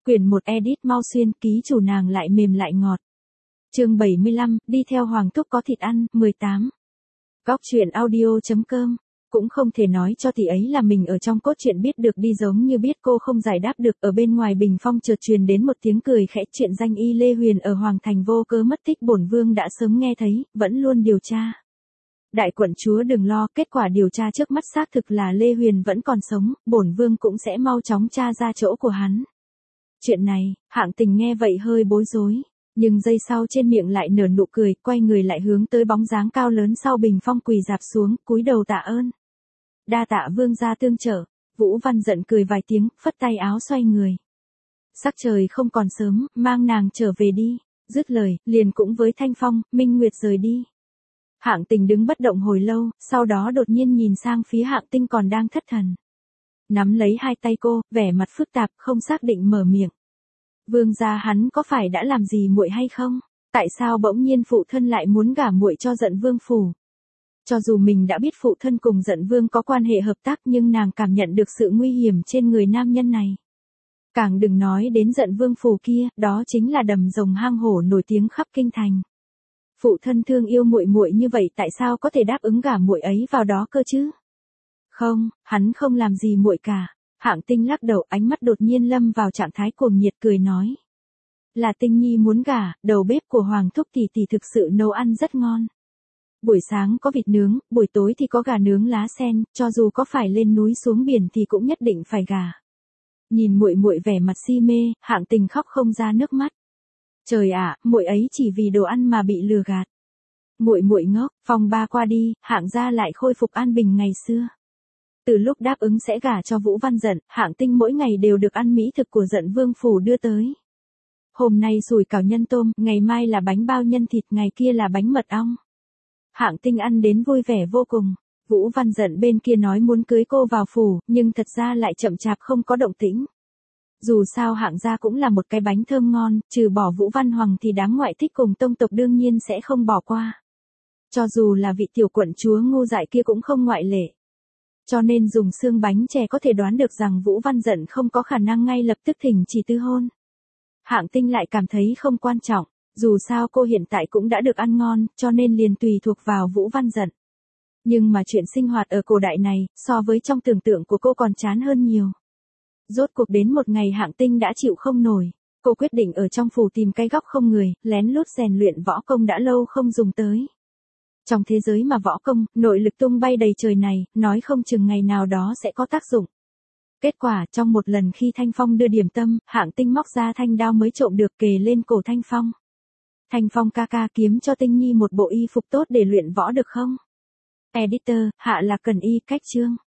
Quyển 1 edit mau xuyên, ký chủ nàng lại mềm lại ngọt. Chương 75, đi theo Hoàng Thúc có thịt ăn, 18. Góc truyện audio.com. Cũng không thể nói cho tỷ ấy là mình ở trong cốt truyện biết được đi, giống như biết cô không giải đáp được. Ở bên ngoài bình phong chợt truyền đến một tiếng cười khẽ. Chuyện danh y Lê Huyền ở Hoàng Thành vô cớ mất tích bổn vương đã sớm nghe thấy, vẫn luôn điều tra. Đại quận chúa đừng lo, kết quả điều tra trước mắt xác thực là Lê Huyền vẫn còn sống, bổn vương cũng sẽ mau chóng tra ra chỗ của hắn. Chuyện này, Hạng Tình nghe vậy hơi bối rối, nhưng giây sau trên miệng lại nở nụ cười, quay người lại hướng tới bóng dáng cao lớn sau bình phong quỳ rạp xuống, cúi đầu tạ ơn. Đa tạ vương gia tương trợ. Vũ Văn giận cười vài tiếng, phất tay áo xoay người. Sắc trời không còn sớm, mang nàng trở về đi. Dứt lời, liền cũng với Thanh Phong, Minh Nguyệt rời đi. Hạng Tình đứng bất động hồi lâu, sau đó đột nhiên nhìn sang phía Hạng Tinh còn đang thất thần. Nắm lấy hai tay cô, vẻ mặt phức tạp, không xác định mở miệng. Vương gia hắn có phải đã làm gì muội hay không? Tại sao bỗng nhiên phụ thân lại muốn gả muội cho Giận Vương phủ? Cho dù mình đã biết phụ thân cùng Giận Vương có quan hệ hợp tác, nhưng nàng cảm nhận được sự nguy hiểm trên người nam nhân này. Càng đừng nói đến Giận Vương phủ kia, đó chính là đầm rồng hang hổ nổi tiếng khắp kinh thành. Phụ thân thương yêu muội muội như vậy, tại sao có thể đáp ứng gả muội ấy vào đó cơ chứ? Không, hắn không làm gì muội cả. Hạng Tinh lắc đầu, ánh mắt đột nhiên lâm vào trạng thái cuồng nhiệt, cười nói. Là Tinh Nhi muốn gả, đầu bếp của Hoàng Thúc tỷ tỷ thực sự nấu ăn rất ngon. Buổi sáng có vịt nướng, buổi tối thì có gà nướng lá sen, cho dù có phải lên núi xuống biển thì cũng nhất định phải gả. Nhìn muội muội vẻ mặt si mê, Hạng Tình khóc không ra nước mắt. Trời ạ, muội ấy chỉ vì đồ ăn mà bị lừa gạt. Muội muội ngốc, phong ba qua đi, Hạng gia lại khôi phục an bình ngày xưa. Từ lúc đáp ứng sẽ gả cho Vũ Văn Giận, Hạng Tinh mỗi ngày đều được ăn mỹ thực của Giận Vương phủ đưa tới. Hôm nay sủi cảo nhân tôm, ngày mai là bánh bao nhân thịt, ngày kia là bánh mật ong. Hạng Tinh ăn đến vui vẻ vô cùng. Vũ Văn Giận bên kia nói muốn cưới cô vào phủ, nhưng thật ra lại chậm chạp không có động tĩnh. Dù sao Hạng gia cũng là một cái bánh thơm ngon, trừ bỏ Vũ Văn Hoàng thì đám ngoại thích cùng tông tộc đương nhiên sẽ không bỏ qua. Cho dù là vị tiểu quận chúa ngu dại kia cũng không ngoại lệ. Cho nên dùng xương bánh chè có thể đoán được rằng Vũ Văn Giận không có khả năng ngay lập tức thỉnh chỉ tư hôn. Hạng Tinh lại cảm thấy không quan trọng, dù sao cô hiện tại cũng đã được ăn ngon, cho nên liền tùy thuộc vào Vũ Văn Giận. Nhưng mà chuyện sinh hoạt ở cổ đại này, so với trong tưởng tượng của cô còn chán hơn nhiều. Rốt cuộc đến một ngày Hạng Tinh đã chịu không nổi, cô quyết định ở trong phủ tìm cái góc không người, lén lút rèn luyện võ công đã lâu không dùng tới. Trong thế giới mà võ công, nội lực tung bay đầy trời này, nói không chừng ngày nào đó sẽ có tác dụng. Kết quả, trong một lần khi Thanh Phong đưa điểm tâm, Hạng Tinh móc ra thanh đao mới trộm được kề lên cổ Thanh Phong. Thanh Phong ca ca, kiếm cho Tinh Nhi một bộ y phục tốt để luyện võ được không? Editor, hạ là cần y cách chương.